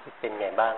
เป็นไงบ้าง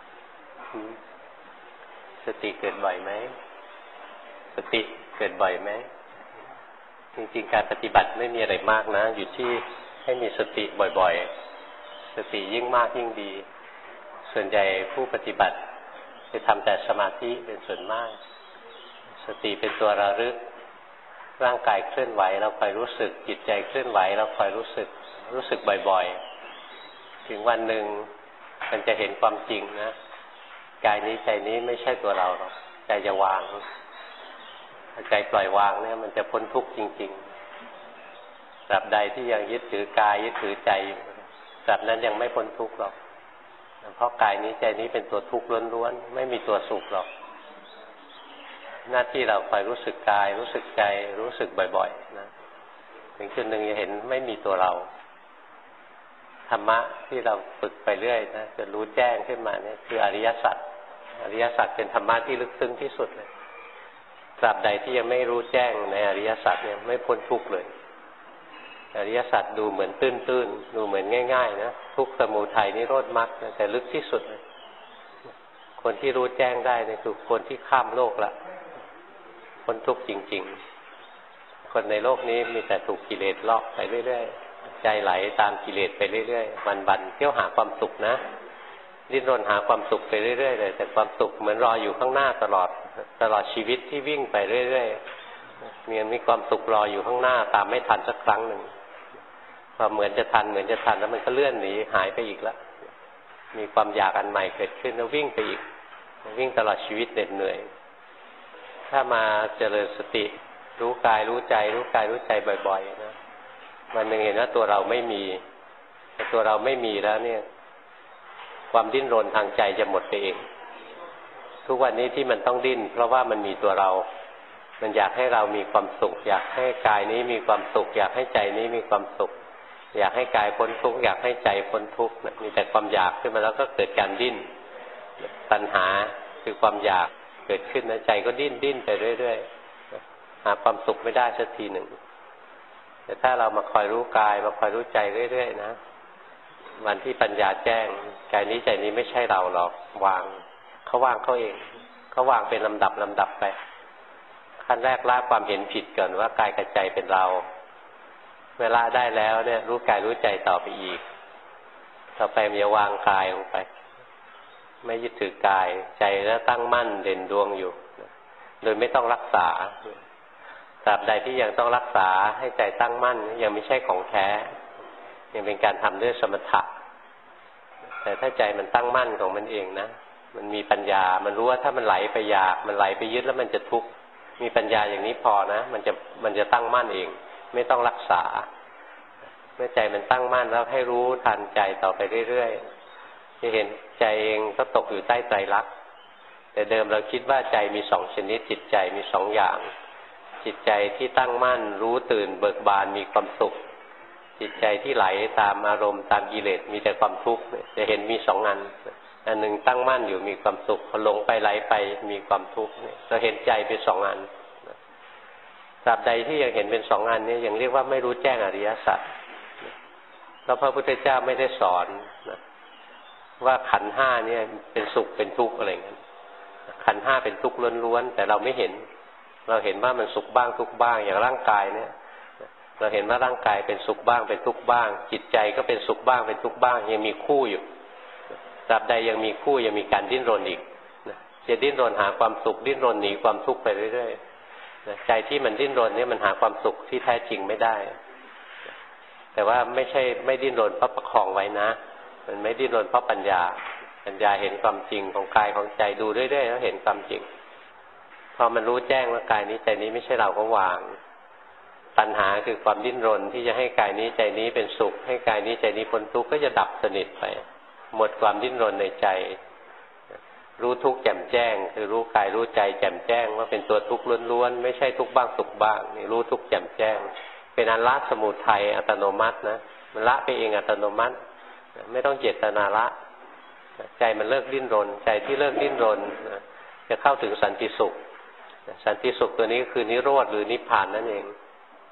สติเกิดบ่อยไหมสติเกิดบ่อยไหมจริงๆการปฏิบัติไม่มีอะไรมากนะอยู่ที่ให้มีสติบ่อยๆสติยิ่งมากยิ่งดีส่วนใหญ่ผู้ปฏิบัติจะทำแต่สมาธิเป็นส่วนมากสติเป็นตัวระลึกร่างกายเคลื่อนไหวเราคอยรู้สึกจิตใจเคลื่อนไหวเราคอยรู้สึกบ่อยๆถึงวันหนึ่งมันจะเห็นความจริงนะกายนี้ใจนี้ไม่ใช่ตัวเราหรอกใจจะวางใจปล่อยวางเนี่ยมันจะพ้นทุกข์จริงๆตราบใดที่ยังยึดถือกายยึดถือใจตราบนั้นยังไม่พ้นทุกข์หรอกเพราะกายนี้ใจนี้เป็นตัวทุกข์ล้วนๆไม่มีตัวสุขหรอกหน้าที่เราคอยรู้สึกกายรู้สึกใจรู้สึกบ่อยๆนะถึงจุดหนึ่งจะเห็นไม่มีตัวเราธรรมะที่เราฝึกไปเรื่อยนะจะรู้แจ้งขึ้นมาเนี่ยคืออริยสัจอริยสัจเป็นธรรมะที่ลึกซึ้งที่สุดเลยตราบใดที่ยังไม่รู้แจ้งในอริยสัจเนี่ยไม่พ้นทุกข์เลยอริยสัจดูเหมือนตื้นๆดูเหมือนง่ายๆนะทุกข์สมุทัยนิโรธมรรคแต่ลึกที่สุดเลยคนที่รู้แจ้งได้เนี่ยคือคนที่ข้ามโลกละพ้นทุกข์จริงๆคนในโลกนี้มีแต่ถูกกิเลสลอกไปเรื่อยๆใจไหลตามกิเลสไปเรื่อยๆวันๆเที่ยวหาความสุขนะดิ้นรนหาความสุขไปเรื่อยๆเลยแต่ความสุขเหมือนรออยู่ข้างหน้าตลอดชีวิตที่วิ่งไปเรื่อยๆมีความสุขรออยู่ข้างหน้าตามไม่ทันสักครั้งหนึ่งพอเหมือนจะทันแล้วมันก็เลื่อนหนีหายไปอีกแล้วมีความอยากอันใหม่เกิดขึ้นแล้ววิ่งไปอีกวิ่งตลอดชีวิตเหน็ดเหนื่อยถ้ามาเจริญสติรู้กายรู้ใจรู้กายรู้ใจบ่อยๆนะวันหนึ่งเห็นว่าตัวเราไม่มีตัวเราไม่มีแล้วเนี่ยความดิ้นรนทางใจจะหมดไปเองทุกวันนี้ที่มันต้องดิ้นเพราะว่ามันมีตัวเรามันอยากให้เรามีความสุขอยากให้กายนี้มีความสุขอยากให้ใจนี้มีความสุขอยากให้กายพ้นทุกข์อยากให้ใจพ้นทุกข์มีแต่ความอยากขึ้นมาแล้วก็เกิดการดิ้นตัณหาคือความอยากเกิดขึ้นนะใจก็ดิ้นไปเรื่อยๆหาความสุขไม่ได้สักทีหนึ่งแต่ถ้าเรามาคอยรู้กายมาคอยรู้ใจเรื่อยๆนะวันที่ปัญญาแจ้งกายนี้ใจนี้ไม่ใช่เราหรอกวางเขาวางเขาเองเขาวางเป็นลำดับไปขั้นแรกละความเห็นผิดก่อนว่ากายกับใจเป็นเราเวลาได้แล้วเนี่ยรู้กายรู้ใจต่อไปอีกต่อไปมันจะวางกายลงไปไม่ยึดถือกายใจแล้วตั้งมั่นเด่นดวงอยู่โดยไม่ต้องรักษาตราบใดที่ยังต้องรักษาให้ใจตั้งมั่นยังไม่ใช่ของแท้ยังเป็นการทำด้วยสมถะแต่ถ้าใจมันตั้งมั่นของมันเองนะมันมีปัญญามันรู้ว่าถ้ามันไหลไปอยากมันไหลไปยึดแล้วมันจะทุกข์มีปัญญาอย่างนี้พอนะมันจะตั้งมั่นเองไม่ต้องรักษาเมื่อใจมันตั้งมั่นแล้วให้รู้ทันใจต่อไปเรื่อยๆจะเห็นใจเองก็ตกอยู่ใต้ไตรลักษณ์แต่เดิมเราคิดว่าใจมีสองชนิดจิตใจมีสองอย่างจิตใจที่ตั้งมั่นรู้ตื่นเบิกบานมีความสุขจิตใจที่ไหลตามอารมณ์ตามกิเลสมีแต่ความทุกข์จะเห็นมีสองอันหนึ่งตั้งมั่นอยู่มีความสุขพอหลงไปไหลไปมีความทุกข์เราเห็นใจเป็นสองอันตราบใดที่ยังเห็นเป็นสองอันนี้ยังเรียกว่าไม่รู้แจ้งอริยสัจแล้วพระพุทธเจ้าไม่ได้สอนว่าขันธ์ห้าเนี่ยเป็นสุขเป็นทุกข์อะไรเงี้ยขันธ์ห้าเป็นทุกข์ล้วนๆแต่เราไม่เห็นเราเห็นว่ามันสุขบ้างทุกข์บ้างอย่างร่างกายเนี่ยเราเห็นว่าร่างกายเป็นสุขบ้างเป็นทุกข์บ้างจิตใจก็เป็นสุขบ้างเป็นทุกข์บ้างยังมีคู่อยู่ตราบใดยังมีคู่ยังมีการดิ้นรนอีกจะดิ้นรนหาความสุขดิ้นรนหนีความทุกข์ไปเรื่อยๆใจที่มันดิ้นรนเนี่ยมันหาความสุขที่แท้จริงไม่ได้แต่ว่าไม่ดิ้นรนเพราะประคองไว้นะมันไม่ดิ้นรนเพราะปัญญาเห็นความจริงของกายของใจดูเรื่อยๆแล้วเห็นความจริงพอมันรู้แจ้งว่ากายนี้ใจนี้ไม่ใช่เราก็วางตัณหาคือความดิ้นรนที่จะให้กายนี้ใจนี้เป็นสุขให้กายนี้ใจนี้พ้นทุกข์ก็จะดับสนิทไปหมดความดิ้นรนในใจรู้ทุกข์แจ่มแจ้งคือรู้กายรู้ใจแจ่มแจ้งว่าเป็นตัวทุกข์ล้วนๆไม่ใช่ทุกข์บ้างสุขบ้างนี่รู้ทุกข์แจ่มแจ้งเป็นอันละสมุทัยอัตโนมัตินะมันละไปเองอัตโนมัติไม่ต้องเจตนาละใจมันเลิกดิ้นรนใจที่เลิกดิ้นรนจะเข้าถึงสันติสุขสันติสุขตัวนี้คือนิโรธหรือนิพพานนั่นเอง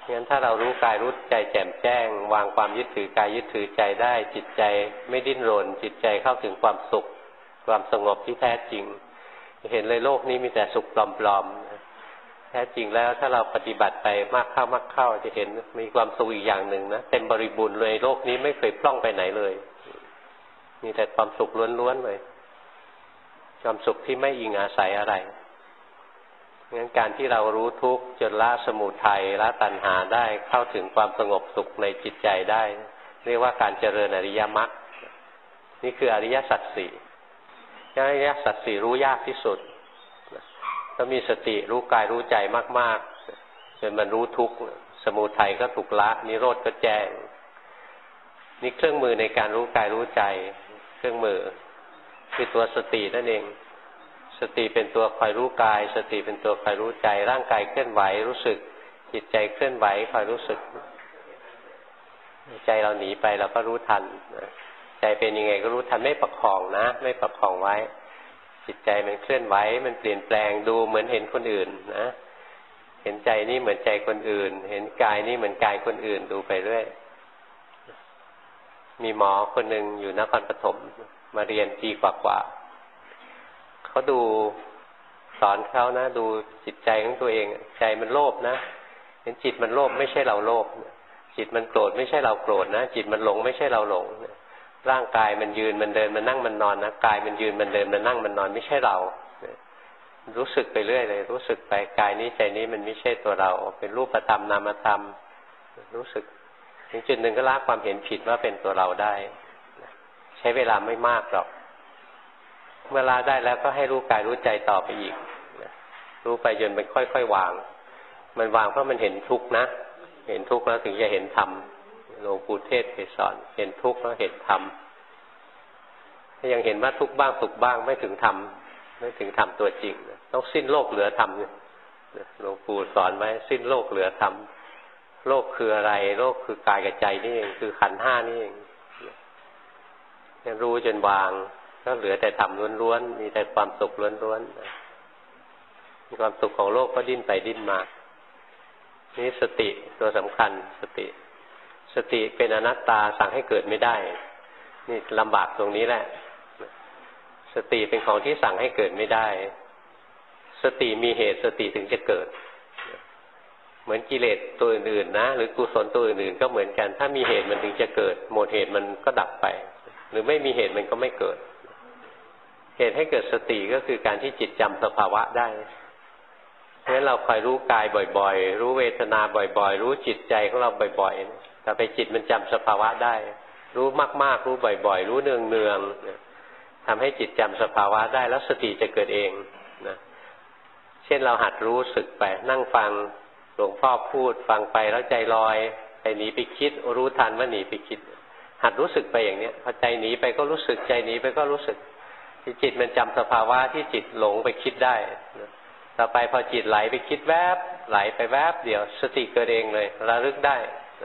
งั้นถ้าเรารู้กายรู้ใจแจ่มแจ้งวางความยึดถือกายยึดถือใจได้จิตใจไม่ดิ้นรนจิตใจเข้าถึงความสุขความสงบที่แท้จริงเห็นเลยโลกนี้มีแต่สุขปลอมๆแท้จริงแล้วถ้าเราปฏิบัติไปมากเข้าจะเห็นมีความสุขอีกอย่างหนึ่งนะเต็มบริบูรณ์เลยโลกนี้ไม่เคยพร่องไปไหนเลยมีแต่ความสุขล้วนๆเลยความสุขที่ไม่อิงอาศัยอะไรงั้นการที่เรารู้ทุกข์จนละสมุทัยละตัณหาได้เข้าถึงความสงบสุขในจิตใจได้เรียกว่าการเจริญอริยมรรคนี่คืออริยสัจสี่อริยสัจสี่รู้ยากที่สุดต้องมีสติรู้กายรู้ใจมากๆจนมันรู้ทุกข์สมุทัยก็ถูกละนิโรธก็แจ้งนี่เครื่องมือในการรู้กายรู้ใจเครื่องมือคือตัวสตินั่นเองสติเป็นตัวคอยรู้กายสติเป็นตัวคอยรู้ใจร่างกายเคลื่อนไหวรู้สึกจิตใจเคลื่อนไหวคอยรู้สึกใจเราหนีไปเราก็รู้ทันใจเป็นยังไงก็รู้ทันไม่ประคองนะไม่ประคองไว้จิตใจมันเคลื่อนไหวมันเปลี่ยนแปลงดูเหมือนเห็นคนอื่นนะเห็นใจนี่เหมือนใจคนอื่นเห็นกายนี่เหมือนกายคนอื่นดูไปเรื่อยมีหมอคนหนึ่งอยู่นครปฐมมาเรียนปีกว่าเขาดูสอนเขานะดูจิตใจของตัวเองใจมันโลภนะเห็นจิตมันโลภไม่ใช่เราโลภจิตมันโกรธไม่ใช่เราโกรธนะจิตมันหลงไม่ใช่เราหลงร่างกายมันยืนมันเดินมันนั่งมันนอนนะกายมันยืนมันเดินมันนั่งมันนอนไม่ใช่เรารู้สึกไปเรื่อยเลยรู้สึกไปกายนี้ใจนี้มันไม่ใช่ตัวเราเป็นรูปธรรมนามธรรมรู้สึกถึงจุดหนึ่งก็ละความเห็นผิดว่าเป็นตัวเราได้ใช้เวลาไม่มากหรอกเมื่อละได้แล้วก็ให้รู้กายรู้ใจต่อไปอีกรู้ไปจนมันค่อยๆวางมันวางเพราะมันเห็นทุกข์นะเห็นทุกข์แล้วถึงจะเห็นธรรมหลวงปู่เทศเคยสอนเห็นทุกข์แล้วเห็นธรรมถ้ายังเห็นว่าทุกข์บ้างสุขบ้างไม่ถึงธรรมไม่ถึงธรรมตัวจริงต้องสิ้นโลกเหลือธรรมหลวงปู่สอนไว้สิ้นโลกเหลือธรรมโลกคืออะไรโลกคือกายกับใจนี่เองคือขันธ์ห้านี่เองรู้จนวางก็เหลือแต่ธรรมล้วนๆมีแต่ความสุขล้วนๆมีความสุขของโลกก็ดิ้นไปดิ้นมานี่สติตัวสำคัญสติเป็นอนัตตาสั่งให้เกิดไม่ได้นี่ลำบากตรงนี้แหละสติเป็นของที่สั่งให้เกิดไม่ได้สติมีเหตุสติถึงจะเกิดเหมือนกิเลสตัวอื่นๆนะหรือกุศลตัวอื่นๆก็เหมือนกันถ้ามีเหตุมันถึงจะเกิดหมดเหตุมันก็ดับไปหรือไม่มีเหตุมันก็ไม่เกิดเหตุให้เกิดสติก็คือการที่จิตจำสภาวะได้เพราะฉะนั้นเราคอยรู้กายบ่อยๆรู้เวทนาบ่อยๆรู้จิตใจของเราบ่อยๆแต่ไปจิตมันจำสภาวะได้รู้มากๆรู้บ่อยๆรู้เนืองๆทำให้จิตจำสภาวะได้แล้วสติจะเกิดเองนะเช่นเราหัดรู้สึกไปนั่งฟังหลวงพ่อพูดฟังไปแล้วใจลอยไปหนีไปคิดรู้ทันว่าหนีไปคิดหัดรู้สึกไปอย่างนี้พอใจหนีไปก็รู้สึกใจหนีไปก็รู้สึกที่จิตมันจำสภาวะที่จิตหลงไปคิดได้ต่อไปพอจิตไหลไปคิดแวบไหลไปแวบเดี๋ยวสติเกิดเองเลยระลึกได้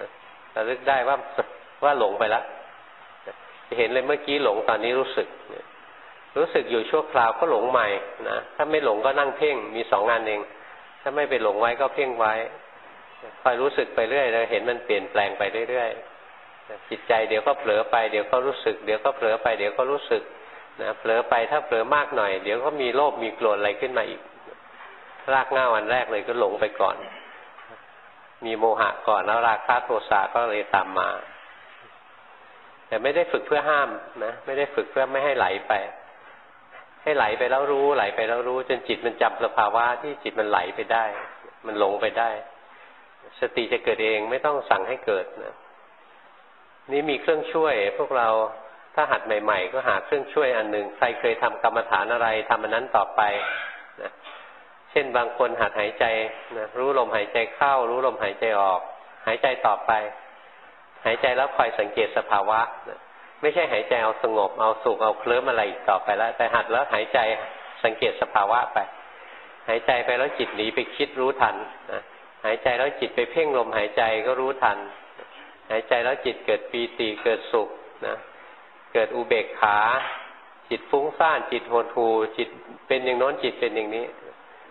ว่าหลงไปแล้วจะเห็นเลยเมื่อกี้หลงตอนนี้รู้สึกอยู่ชั่วคราวก็หลงใหม่นะถ้าไม่หลงก็นั่งเพ่งมี2 งานเองถ้าไม่ไปหลงไว้ก็เพ่งไว้คอยรู้สึกไปเรื่อยเลยเห็นมันเปลี่ยนแปลงไปเรื่อยๆจิตใจเดี๋ยวก็เผลอไปเดี๋ยวก็รู้สึกเดี๋ยวก็เผลอไปเดี๋ยวก็รู้สึกนะเผลอไปถ้าเผลอมากหน่อยเดี๋ยวก็มีโลภมีโกรธอะไรขึ้นมาอีกรากเหง้าอันแรกเลยก็หลงไปก่อนมีโมหะก่อนแล้วราคะโทสะก็เลยตามมาแต่ไม่ได้ฝึกเพื่อห้ามนะไม่ได้ฝึกเพื่อไม่ให้ไหลไปให้ไหลไปแล้วรู้ไหลไปแล้วรู้จนจิตมันจำสภาวะที่จิตมันไหลไปได้มันหลงไปได้สติจะเกิดเองไม่ต้องสั่งให้เกิดนะนี่มีเครื่องช่วยพวกเราถ้าหัดใหม่ๆก็หาเครื่องช่วยอันหนึ่งใครเคยทำกรรมฐานอะไรทำอันนั้นต่อไปนะเช่นบางคนหัดหายใจนะรู้ลมหายใจเข้ารู้ลมหายใจออกหายใจต่อไปหายใจแล้วคอยสังเกตสภาวะนะไม่ใช่หายใจเอาสงบเอาสุขเอาเคลิ้มอะไรอีกต่อไปแล้วแต่หัดแล้วหายใจสังเกตสภาวะไปหายใจไปแล้วจิตหนีไปคิดรู้ทันนะหายใจแล้วจิตไปเพ่งลมหายใจก็รู้ทันหายใจแล้วจิตเกิดปีติเกิดสุขนะเกิดอุเบกขาจิตฟุ้งซ่านจิตโหดหู่จิตเป็นอย่างโน้นจิตเป็นอย่างนี้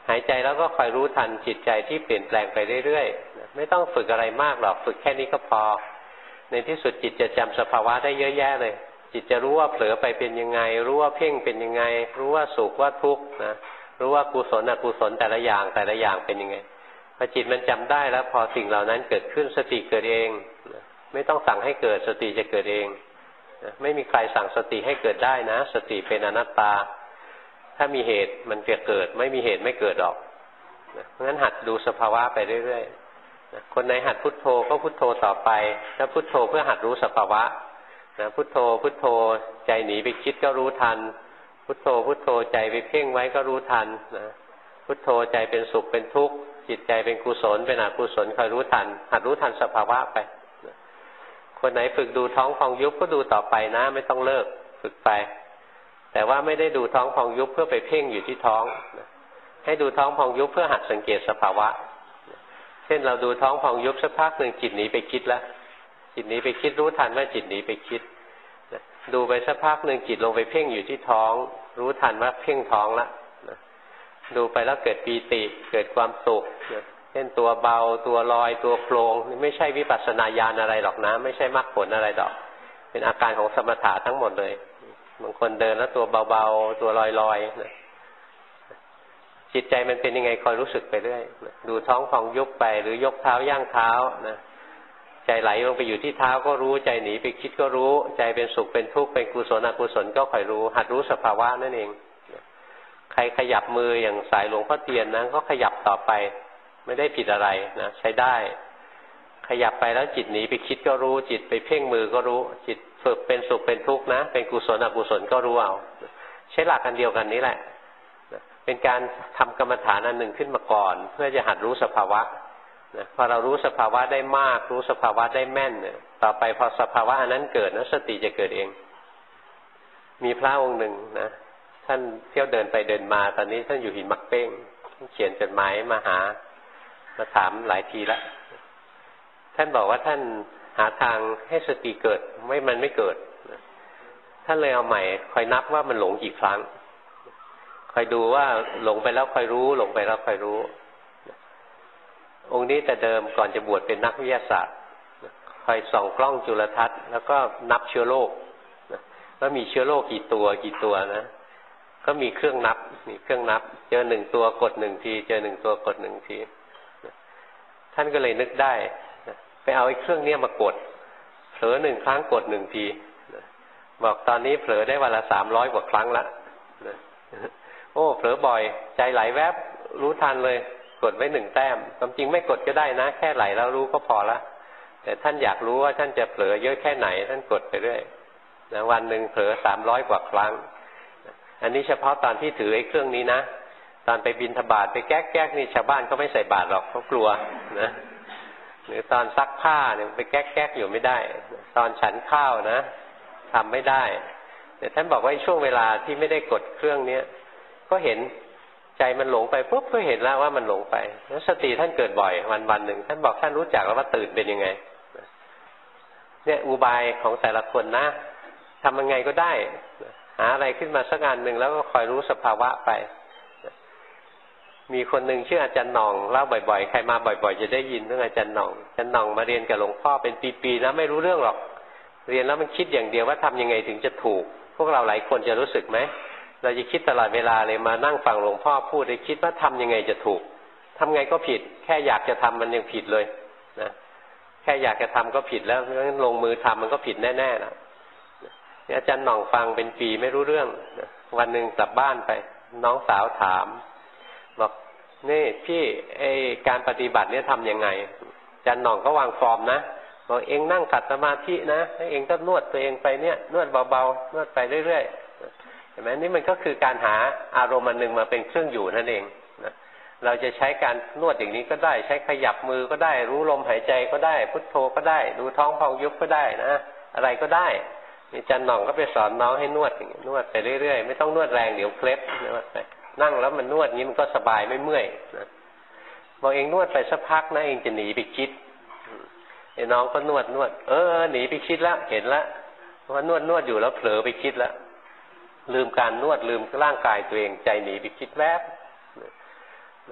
หายใจแล้วก็คอยรู้ทันจิตใจที่เปลี่ยนแปลงไปเรื่อยๆไม่ต้องฝึกอะไรมากหรอกฝึกแค่นี้ก็พอในที่สุดจิตจะจำสภาวะได้เยอะแยะเลยจิตจะรู้ว่าเผลอไปเป็นยังไงรู้ว่าเพ่งเป็นยังไงรู้ว่าสุขว่าทุกข์นะรู้ว่ากุศลอกุศลแต่ละอย่างเป็นยังไงพอจิตมันจำได้แล้วพอสิ่งเหล่านั้นเกิดขึ้นสติเกิดเองไม่ต้องสั่งให้เกิดสติจะเกิดเองไม่มีใครสั่งสติให้เกิดได้นะสติเป็นอนัตตาถ้ามีเหตุมันจะเกิดไม่มีเหตุไม่เกิดหรอกเพราะฉะนั้นหัดดูสภาวะไปเรื่อยๆคนไหนหัดพุทโธก็พุทโธต่อไปถ้าพุทโธเพื่อหัดรู้สภาวะพุทโธพุทโธใจหนีไปคิดก็รู้ทันพุทโธพุทโธใจไปเพ่งไว้ก็รู้ทันพุทโธใจเป็นสุขเป็นทุกข์จิตใจเป็นกุศลเป็นอกุศลคอยรู้ทันหัดรู้ทันสภาวะไปคนไหนฝึกดูท้องพองยุบก็ดูต่อไปนะไม่ต้องเลิกฝึกไปแต่ว่าไม่ได้ดูท้องพองยุบเพื่อไปเพ่งอยู่ที่ท้องให้ดูท้องพองยุบเพื่อหัดสังเกตสภาวะเช่นเราดูท้องพองยุบสักพักหนึ่งจิตหนีไปคิดแล้วจิตหนีไปคิดรู้ทันว่าจิตหนีไปคิดดูไปสักพักหนึ่งจิตลงไปเพ่งอยู่ที่ท้องรู้ทันว่าเพ่งท้องแล้วดูไปแล้วเกิดปีติเกิดความสุขเช่นตัวเบาตัวลอยตัวโครงนี่ไม่ใช่วิปัสสนาญาณอะไรหรอกนะไม่ใช่มรรคผลอะไรหรอกเป็นอาการของสมถะทั้งหมดเลยบางคนเดินแล้วตัวเบาๆตัวลอยๆนะจิตใจมันเป็นยังไงคอยรู้สึกไปเรื่อยดูท้องพองยุบไปหรือยกเท้าย่างเท้านะใจไหลลงไปอยู่ที่เท้าก็รู้ใจหนีไปคิดก็รู้ใจเป็นสุขเป็นทุกข์เป็นกุศลอกุศลก็คอยรู้หัดรู้สภาวะนั่นเองใครขยับมืออย่างสายหลวงพ่อเทียนนะก็ขยับต่อไปไม่ได้ผิดอะไรนะใช้ได้ขยับไปแล้วจิตหนีไปคิดก็รู้จิตไปเพ่งมือก็รู้จิตฝึกเป็นสุขเป็นทุกข์นะเป็นกุศลอกุศลก็รู้เอาใช้หลักกันเดียวกันนี้แหละเป็นการทำกรรมฐานอันหนึ่งขึ้นมาก่อนเพื่อจะหัดรู้สภาวะพอเรารู้สภาวะได้มากรู้สภาวะได้แม่นต่อไปพอสภาวะอันนั้นเกิดนะสติจะเกิดเองมีพระองค์หนึ่งนะท่านเที่ยวเดินไปเดินมาตอนนี้ท่านอยู่หินมักเป้งเขียนจดหมายมาหามาถามหลายทีแล้วท่านบอกว่าท่านหาทางให้สติเกิดมันไม่เกิดท่านเลยเอาใหม่คอยนับว่ามันหลงกี่ครั้งคอยดูว่าหลงไปแล้วคอยรู้หลงไปแล้วคอยรู้องค์นี้แต่เดิมก่อนจะบวชเป็นนักวิทยาศาสตร์คอยส่องกล้องจุลทรรศน์แล้วก็นับเชื้อโรคว่ามีเชื้อโรคกี่ตัวนะก็มีเครื่องนับเจอ1 ตัวกด1 ทีเจอ1 ตัวกด1 ทีท่านก็เลยนึกได้ไปเอาไอ้เครื่องนี้มากดเผลอ1 ครั้งกด1 ทีบอกตอนนี้เผลอได้วันละ300 กว่าครั้งละโอ้เผลอบ่อยใจไหลแวบรู้ทันเลยกดไว้1 แต้มความจริงไม่กดก็ได้นะแค่ไหลแล้วรู้ก็พอละแต่ท่านอยากรู้ว่าท่านจะเผลอเยอะแค่ไหนท่านกดไปเรื่อยนะวันหนึ่งเผลอ300 กว่าครั้งอันนี้เฉพาะตอนที่ถือไอ้เครื่องนี้นะตอนไปบิณฑบาตไปแก๊กนี่ชาวบ้านก็ไม่ใส่บาตรหรอกเขากลัวนะหรือตอนซักผ้าเนี่ยไปแก๊กอยู่ไม่ได้ตอนฉันข้าวนะทำไม่ได้แต่ท่านบอกว่าช่วงเวลาที่ไม่ได้กดเครื่องนี้ก็เห็นใจมันหลงไปปุ๊บก็เห็นแล้วว่ามันหลงไปแล้วสติท่านเกิดบ่อยวันหนึ่งท่านบอกท่านรู้จักแล้วว่าตื่นเป็นยังไงเนี่ยอุบายของแต่ละคนนะทำยังไงก็ได้หาอะไรขึ้นมาสักงานหนึ่งแล้วก็คอยรู้สภาวะไปมีคนหนึ่งชื่ออาจารย์หน่องเล่าบ่อยๆใครมาบ่อยๆจะได้ยินเรื่องอาจารย์หน่องมาเรียนกับหลวงพ่อเป็นปีๆนะไม่รู้เรื่องหรอกเรียนแล้วมันคิดอย่างเดียวว่าทำยังไงถึงจะถูกพวกเราหลายคนจะรู้สึกไหมเราจะคิดตลอดเวลาเลยมานั่งฟังหลวงพ่อพูดเลยคิดว่าทำยังไงจะถูกทำไงก็ผิดแค่อยากจะทำมันยังผิดเลยนะแค่อยากจะทำก็ผิดแล้วเพราะฉะนั้นลงมือทำมันก็ผิดแน่ๆนะอาจารย์หน่องฟังเป็นปีไม่รู้เรื่องวันหนึ่งกลับบ้านไปน้องสาวถามบอกนี่พี่ไอการปฏิบัติเนี่ยทำยังไงอาจารย์หน่องก็วางฟอร์มนะบอกเองนั่งขัดสมาธินะเองก็นวดตัวเองไปเนี่ยนวดเบาๆนวดไปเรื่อยๆเห็นไหมนี่มันก็คือการหาอารมณ์อันหนึ่งมาเป็นเครื่องอยู่นั่นเองนะเราจะใช้การนวดอย่างนี้ก็ได้ใช้ขยับมือก็ได้รู้ลมหายใจก็ได้พุทโธก็ได้ดูท้องพองยุบก็ได้นะอะไรก็ได้อาจารย์หน่องก็ไปสอนน้องให้นวดอย่างนี้นวดไปเรื่อยๆไม่ต้องนวดแรงเดี๋ยวเคล็ดนวดไปนั่งแล้วมันนวดงี้มันก็สบายไม่เมื่อยนะบอกเองนวดไปสักพักนะเองจะหนีไปคิดไอ้น้องก็นวดหนีไปคิดแล้วเห็นแล้วว่านวดอยู่แล้วเผลอไปคิดแล้วลืมการนวดลืมร่างกายตัวเองใจหนีไปคิดแวบ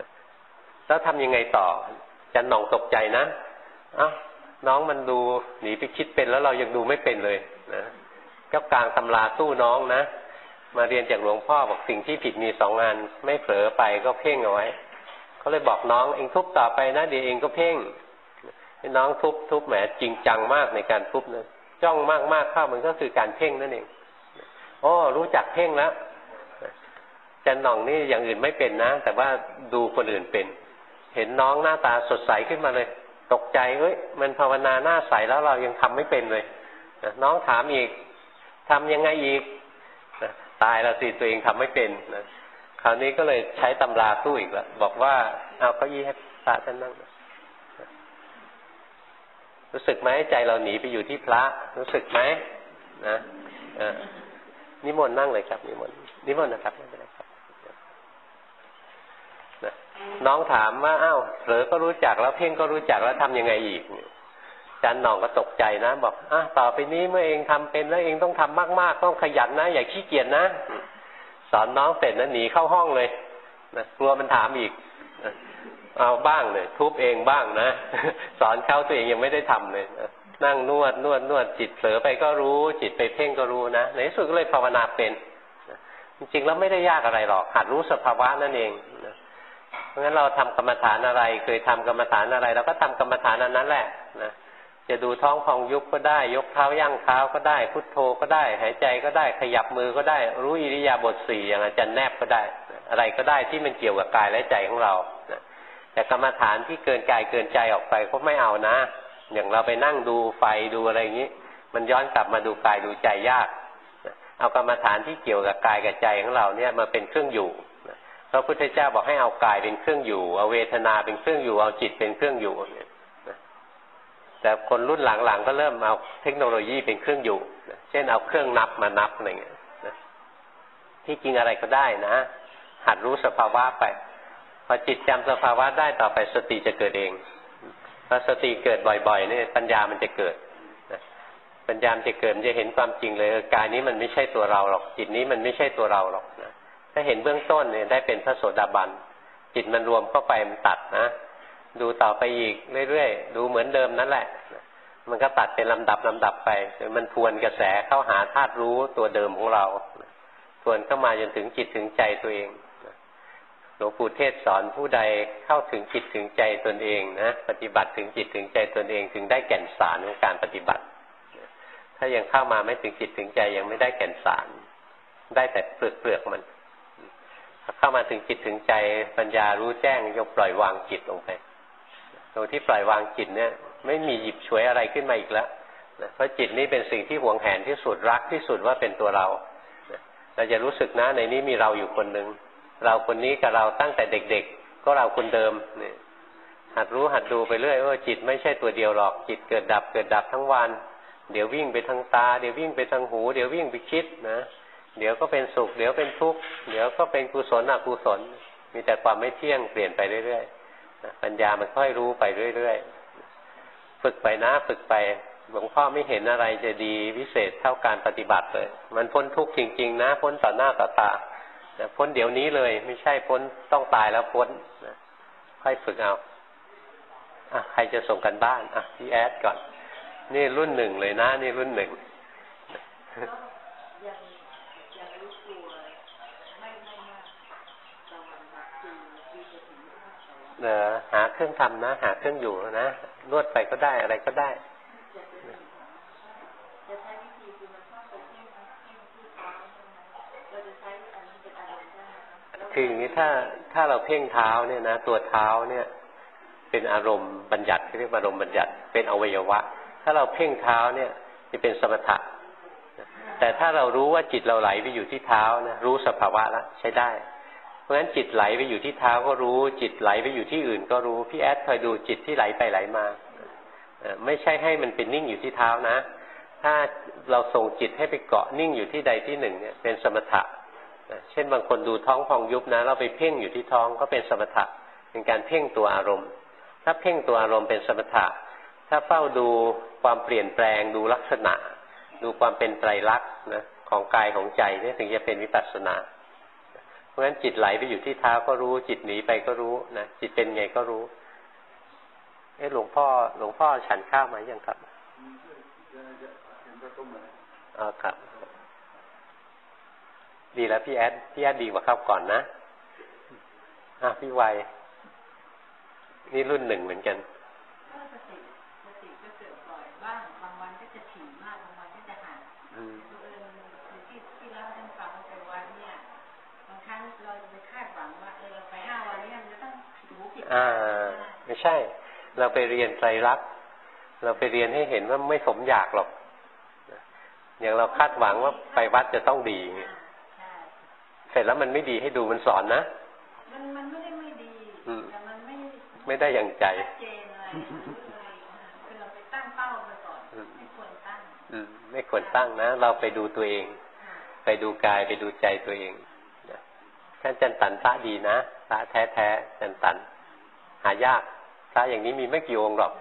แล้วทำยังไงต่อจันหน่องตกใจนะน้องมันดูหนีไปคิดเป็นแล้วเรายังดูไม่เป็นเลยนะก็กลางตำราตู้น้องนะมาเรียนจากหลวงพ่อบอกสิ่งที่ผิดมี2 อันไม่เผลอไปก็เพ่งเอาไว้เขาเลยบอกน้องเองทุบต่อไปนะเดี๋ยวเองก็เพ่งให้น้องทุบแหมจริงจังมากในการทุบนะจ้องมากๆเข้ามันก็คือการเพ่งนั่นเองรู้จักเพ่งแล้วจันหน่องนี่อย่างอื่นไม่เป็นนะแต่ว่าดูคนอื่นเป็นเห็นน้องหน้าตาสดใสขึ้นมาเลยตกใจมันภาวนาหน้าใสแล้วเรายังทำไม่เป็นเลยน้องถามอีกทำยังไงอีกตายแล้วสิตัวเองทำไม่เป็นนะคราวนี้ก็เลยใช้ตำราตู้อีกแล้วบอกว่าเอาเก้าอี้ให้พระท่านนั่งรู้สึกไหมใจเราหนีไปอยู่ที่พระรู้สึกไหมนะนิมนต์นั่งเลยครับนิมนต์นะครับไม่เป็นไรครับน้องถามว่าเผลอก็รู้จักแล้วเพ่งก็รู้จักแล้วทำยังไงอีกจันหน่องก็ตกใจนะบอกต่อไปนี้เมื่อเองทำเป็นแล้วเองต้องทำมากๆต้องขยันนะอย่าขี้เกียจนะสอนน้องเสร็จนะหนีเข้าห้องเลยนะกลัวมันถามอีกเอาบ้างเลยทุบเองบ้างนะสอนเขาตัวเองยังไม่ได้ทำเลยนั่งนวดจิตเผลอไปก็รู้จิตไปเพ่งก็รู้นะในที่สุดก็เลยภาวนาเป็นจริงๆแล้วไม่ได้ยากอะไรหรอกหัดรู้สภาวะนั่นเองเพราะงั้นเราทำกรรมฐานอะไรเคยทำกรรมฐานอะไรเราก็ทำกรรมฐานนั้นแหละนะจะดูท้องพองยุบก็ได้ยกเท้าย่างเท้าก็ได้พุทโธก็ได้หายใจก็ได้ขยับมือก็ได้รู้อิริยาบถ4อย่างอาจารย์แนบก็ได้อะไรก็ได้ที่มันเกี่ยวกับกายและใจของเราแต่กรรมฐานที่เกินกายเกินใจออกไปก็ไม่เอานะอย่างเราไปนั่งดูไฟดูอะไรอย่างนี้มันย้อนกลับมาดูกายดูใจยากเอากรรมฐานที่เกี่ยวกับกายกับใจของเราเนี่ยมาเป็นเครื่องอยู่พระพุทธเจ้าบอกให้เอากายเป็นเครื่องอยู่เอาเวทนาเป็นเครื่องอยู่เอาจิตเป็นเครื่องอยู่แต่คนรุ่นหลังๆก็เริ่มเอาเทคโนโลยีเป็นเครื่องอยู่เช่นเอาเครื่องนับมานับอะไรเงี้ยที่จริงอะไรก็ได้นะหัดรู้สภาวะไปพอจิตจำสภาวะได้ต่อไปสติจะเกิดเองพอสติเกิดบ่อยๆนี่ปัญญามันจะเกิดปัญญามันจะเกิดมันจะเห็นความจริงเลยกายนี้มันไม่ใช่ตัวเราหรอกจิตนี้มันไม่ใช่ตัวเราหรอกนะถ้าเห็นเบื้องต้นเนี่ยได้เป็นพระโสดาบันจิตมันรวมเข้าไปมันตัดนะดูต่อไปอีกเรื่อยๆดูเหมือนเดิมนั่นแหละมันก็ตัดเป็นลำดับไปมันทวนกระแสเข้าหาธาตุรู้ตัวเดิมของเราทวนเข้ามาจนถึงจิตถึงใจตัวเองหลวงปู่เทศสอนผู้ใดเข้าถึงจิตถึงใจตนเองนะปฏิบัติถึงจิตถึงใจตนเองถึงได้แก่นสารของการปฏิบัติถ้ายังเข้ามาไม่ถึงจิตถึงใจยังไม่ได้แก่นสารได้แต่เปลือกมันเข้ามาถึงจิตถึงใจปัญญารู้แจ้งยกปล่อยวางจิตลงไปตรงที่ปล่อยวางจิตเนี่ยไม่มีหยิบฉวยอะไรขึ้นมาอีกแล้วเพราะจิตนี้เป็นสิ่งที่หวงแหนที่สุดรักที่สุดว่าเป็นตัวเราเราจะรู้สึกนะในนี้มีเราอยู่คนหนึ่งเราคนนี้กับเราตั้งแต่เด็กๆก็เราคนเดิมเนี่ยหัดรู้หัดดูไปเรื่อยว่าจิตไม่ใช่ตัวเดียวหรอกจิตเกิดดับทั้งวันเดี๋ยววิ่งไปทางตาเดี๋ยววิ่งไปทางหูเดี๋ยววิ่งไปคิดนะเดี๋ยวก็เป็นสุขเดี๋ยวเป็นทุกข์เดี๋ยวก็เป็นกุศลอกุศลมีแต่ความไม่เที่ยงเปลี่ยนไปเรื่อยๆปัญญามันค่อยรู้ไปเรื่อยๆฝึกไปนะฝึกไปหลวงพ่อไม่เห็นอะไรจะดีวิเศษเท่าการปฏิบัติเลยมันพ้นทุกข์จริงๆนะพ้นต่อหน้าต่อตาพ้นเดี๋ยวนี้เลยไม่ใช่พ้นต้องตายแล้วพ้นค่อยฝึกเอาใครจะส่งกันบ้านพี่แอดก่อนนี่รุ่น1เลยนะนี่รุ่น1หาเครื่องทำนะหาเครื่องอยู่นะนวดไปก็ได้อะไรก็ได้คืออย่างนี้ถ้าเราเพ่งเท้าเนี่ยนะตัวเท้าเนี่ยเป็นอารมณ์บัญญัติเรียกว่าอารมณ์บัญญัติเป็นอวัยวะถ้าเราเพ่งเท้าเนี่ยจะเป็นสมถะแต่ถ้าเรารู้ว่าจิตเราไหลไปอยู่ที่เท้านะรู้สภาวะแล้วใช้ได้เพราะฉะนั้นจิตไหลไปอยู่ที่เท้าก็รู้จิตไหลไปอยู่ที่อื่นก็รู้พี่แอดคอยดูจิตที่ไหลไปไหลมาไม่ใช่ให้มันเป็นนิ่งอยู่ที่เท้านะถ้าเราส่งจิตให้ไปเกาะนิ่งอยู่ที่ใดที่หนึ่งเนี่ยเป็นสมถะเช่นบางคนดูท้องพองยุบนะเราไปเพ่งอยู่ที่ท้องก็เป็นสมถะเป็นการเพ่งตัวอารมณ์ถ้าเพ่งตัวอารมณ์เป็นสมถะถ้าเฝ้าดูความเปลี่ยนแปลงดูลักษณะดูความเป็นไตรลักษณ์นะของกายของใจนี่ถึงจะเป็นวิปัสสนาเพราะฉะนั้นจิตไหลไปอยู่ที่เท้าก็รู้จิตหนีไปก็รู้นะจิตเป็นไงก็รู้หลวงพ่อฉันข้าวไหมยังครับครับดีแล้วพี่แอดดีกว่าข้าวก่อนนะพี่วัยนี่รุ่นหนึ่งเหมือนกันสติก็เกิดบ่อยบ้างบางวันก็จะถี่มากบางวันก็จะห่างที่เล่าให้ฟังไปวันเนี่ยบางครั้งเราจะไปคาดหวังว่าเราไป5 วันนี้มันจะต้องผิดไม่ใช่เราไปเรียนไตรลักษณ์เราไปเรียนให้เห็นว่าไม่สมอยากหรอกอย่างเราคาดหวังว่าไปวัดจะต้องดีเสร็จแล้วมันไม่ดีให้ดูมันสอนนะมันไม่ได้ไม่ดีแต่มันไม่ได้อย่างใจคือเราไปตั้งเป้าไปก่อนไม่ควรตั้งไม่ควรตั้งนะเราไปดูตัวเองไปดูกายไปดูใจตัวเองท่านจันตันพระดีนะพระแท้ๆจันตันหายากพระอย่างนี้มีไม่กี่องค์หรอก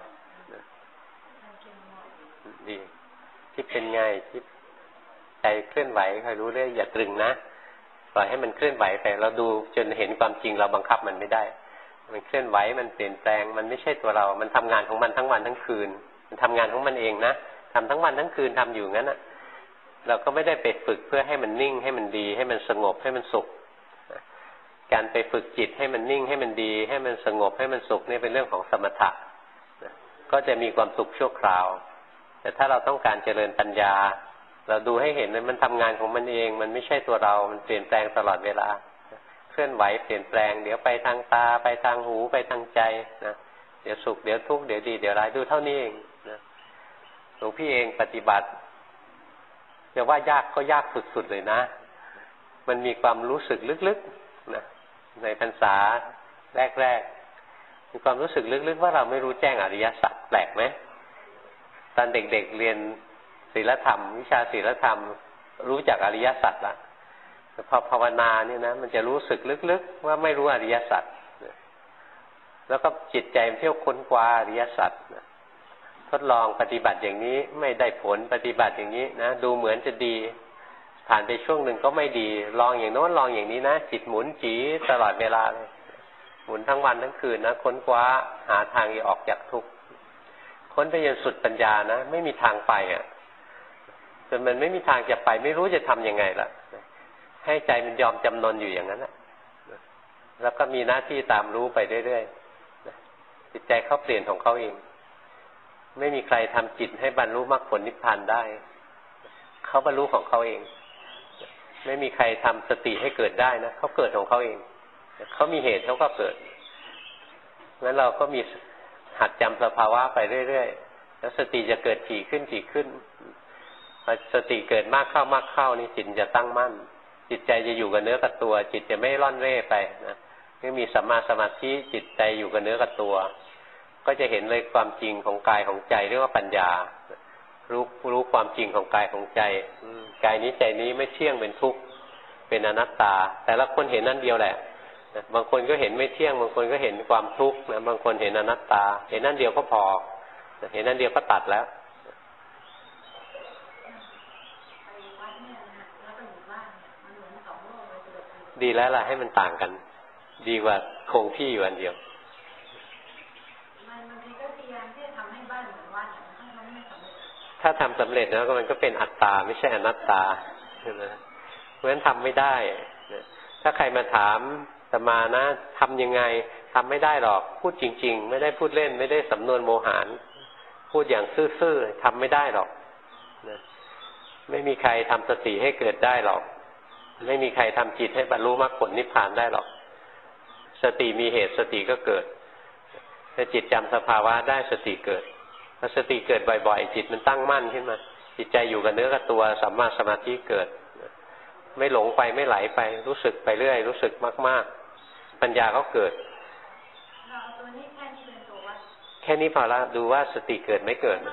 ดีที่เป็นไงที่ใจเคลื่อนไหวใครรู้เรื่องอย่าตรึงนะปล่อยให้มันเคลื่อนไหวไปเราดูจนเห็นความจริงเราบังคับมันไม่ได้มันเคลื่อนไหวมันเปลี่ยนแปลงมันไม่ใช่ตัวเรามันทำงานของมันทั้งวันทั้งคืนมันทำงานของมันเองนะทำทั้งวันทั้งคืนทำอยู่งั้นนะเราก็ไม่ได้ไปฝึกเพื่อให้มันนิ่งให้มันดีให้มันสงบให้มันสุขการไปฝึกจิตให้มันนิ่งให้มันดีให้มันสงบให้มันสุขนี่เป็นเรื่องของสมถะก็จะมีความสุขชั่วคราวแต่ถ้าเราต้องการเจริญปัญญาเราดูให้เห็นว่ามันทำงานของมันเองมันไม่ใช่ตัวเรามันเปลี่ยนแปลงตลอดเวลาเคลื่อนไหวเปลี่ยนแปลงเดี๋ยวไปทางตาไปทางหูไปทางใจนะเดี๋ยวสุขเดี๋ยวทุกข์เดี๋ยวดีเดี๋ยวร้ายดูเท่านี้เองนะหลวงพี่เองปฏิบัติจะว่ายากก็ยากสุดๆเลยนะมันมีความรู้สึกลึกๆนะในพรรษาแรกๆมีความรู้สึกลึกๆว่าเราไม่รู้แจ้งอริยสัจแปลกไหมตอนเด็กๆเรียนศีลธรรมวิชาศีลธรรมรู้จักอริยสัจละพอภาวนาเนี่ยนะมันจะรู้สึกลึกๆว่าไม่รู้อริยสัจแล้วก็จิตใจมันเที่ยวค้นคว้าอริยสัจทดลองปฏิบัติอย่างนี้ไม่ได้ผลปฏิบัติอย่างนี้นะดูเหมือนจะดีผ่านไปช่วงหนึ่งก็ไม่ดีลองอย่างโน้นลองอย่างนี้นะจิตหมุนจี๋ตลอดเวลาเลยหมุนทั้งวันทั้งคืนนะค้นคว้าหาทางออกจากทุกข์ค้นไปจนสุดปัญญานะไม่มีทางไปจนมันไม่มีทางจะไปไม่รู้จะทำยังไงล่ะให้ใจมันยอมจำนนอยู่อย่างนั้นนะแล้วก็มีหน้าที่ตามรู้ไปเรื่อยๆจิตใจเขาเปลี่ยนของเขาเองไม่มีใครทำจิตให้บรรลุมรรคผลนิพพานได้เขาบรรลุของเขาเองไม่มีใครทำสติให้เกิดได้นะเขาเกิดของเขาเองเขามีเหตุเขาก็เกิดงั้นเราก็มีหัดจำสภาวะไปเรื่อยๆแล้วสติจะเกิดถี่ขึ้นพอสติเกิดมากเข้านี่จิตจะตั้งมั่นจิตใจจะอยู่กับเนื้อกับตัวจิตจะไม่ร่อนเร่ไปนะไม่มีสัมมาสมาธิจิตใจอยู่กับเนื้อกับตัวก็จะเห็นเลยความจริงของกายของใจเรียกว่าปัญญารู้ความจริงของกายของใจกายนี้ใจนี้ไม่เที่ยงเป็นทุกข์เป็นอนัตตาแต่ละคนเห็นนั่นเดียวแหละบางคนก็เห็นไม่เที่ยงบางคนก็เห็นความทุกข์นะบางคนเห็นอนัตตาเห็นนั่นเดียวก็พอเห็นนั่นเดียวก็ตัดแล้วดีแล้วล่ะให้มันต่างกันดีกว่าคงที่อยู่อันเดียวถ้าทำสำเร็จแล้วมันก็เป็นอัตตาไม่ใช่อนัตตาใช่ไหมเพราะฉะนั้นทำไม่ได้ถ้าใครมาถามอาตมานะทำยังไงทำไม่ได้หรอกพูดจริงๆไม่ได้พูดเล่นไม่ได้สำนวนโมหารพูดอย่างซื่อๆทำไม่ได้หรอกไม่มีใครทำสติให้เกิดได้หรอกไม่มีใครทำจิตให้บรรลุมรรคผลนิพพานได้หรอกสติมีเหตุสติก็เกิดถ้าจิตจำสภาวะได้สติเกิดพอสติเกิดบ่อยๆจิตมันตั้งมั่นขึ้นมาจิตใจอยู่กับเนื้อกับตัวสัมมาสมาธิเกิดไม่หลงไปไม่ไหลไปรู้สึกไปเรื่อยรู้สึกมากๆปัญญาก็เกิดแค่นี้พอละดูว่าสติเกิดไม่เกิด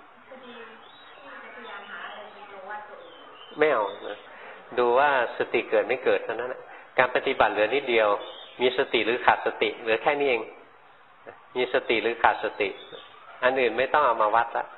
ไม่เอาดูว่าสติเกิดไม่เกิดเท่านั้นการปฏิบัติเหลือนิดเดียวมีสติหรือขาดสติเหลือแค่นี้เองมีสติหรือขาดสติอันอื่นไม่ต้องเอามาวัดละ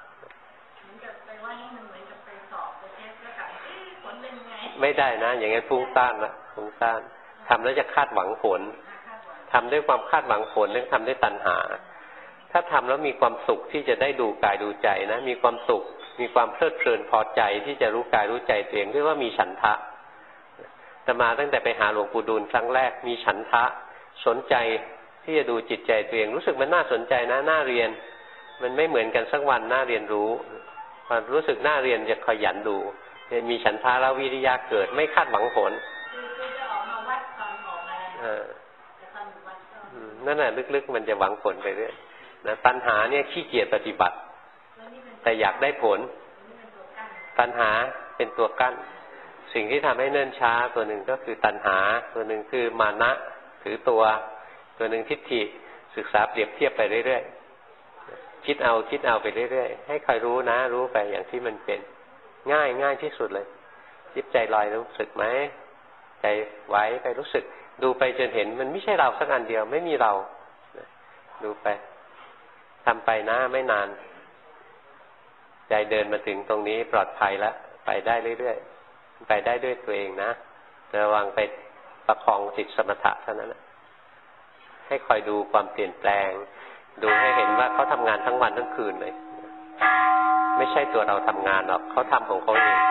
ไม่ได้นะอย่างงั้นฟุ้งซ่านละฟุ้งซ่านททำแล้วจะคาดหวังผลทำด้วยความคาดหวังผลเรื่องทำด้วยตัณหาถ้าทำแล้วมีความสุขที่จะได้ดูกายดูใจนะมีความสุขมีความเพลิดเพลินพอใจที่จะรู้กายรู้ใจตัวเองเรียกว่ามีฉันทะแต่มาตั้งแต่ไปหาหลวงปู่ดูลครั้งแรกมีฉันทะสนใจที่จะดูจิตใจตัวเองรู้สึกมันน่าสนใจนะน่าเรียนมันไม่เหมือนกันสักวันน่าเรียนรู้พอรู้สึกน่าเรียนจะขยันดูมีฉันทะแล้ววิริยะเกิดไม่คาดหวังผลจะออกมาวัดตอนออกมานั่นแหละลึกๆมันจะหวังผลไปเรื่อยนะตัณหาเนี่ยขี้เกียจปฏิบัติแต่อยากได้ผลตัณหาเป็นตัวกั้นสิ่งที่ทำให้เนิ่นช้าตัวหนึ่งก็คือตัณหาตัวหนึ่งคือมานะถือตัวหนึ่งทิฏฐิศึกษาเปรียบเทียบไปเรื่อยๆคิดเอาไปเรื่อยๆให้คอยรู้นะรู้ไปอย่างที่มันเป็นง่ายที่สุดเลยจิตใจลอยรู้สึกไหมใจไหวไปรู้สึกดูไปจนเห็นมันไม่ใช่เราสักอันเดียวไม่มีเราดูไปทำไปนะไม่นานใจเดินมาถึงตรงนี้ปลอดภัยแล้วไปได้เรื่อยๆไปได้ด้วยตัวเองนะระวังไปประคองจิตสมถะเท่านั้นนะให้คอยดูความเปลี่ยนแปลงดูให้เห็นว่าเขาทำงานทั้งวันทั้งคืนเลยไม่ใช่ตัวเราทำงานหรอกเขาทำของเขาเอง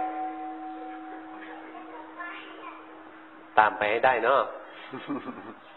ตามไปให้ได้เนาะ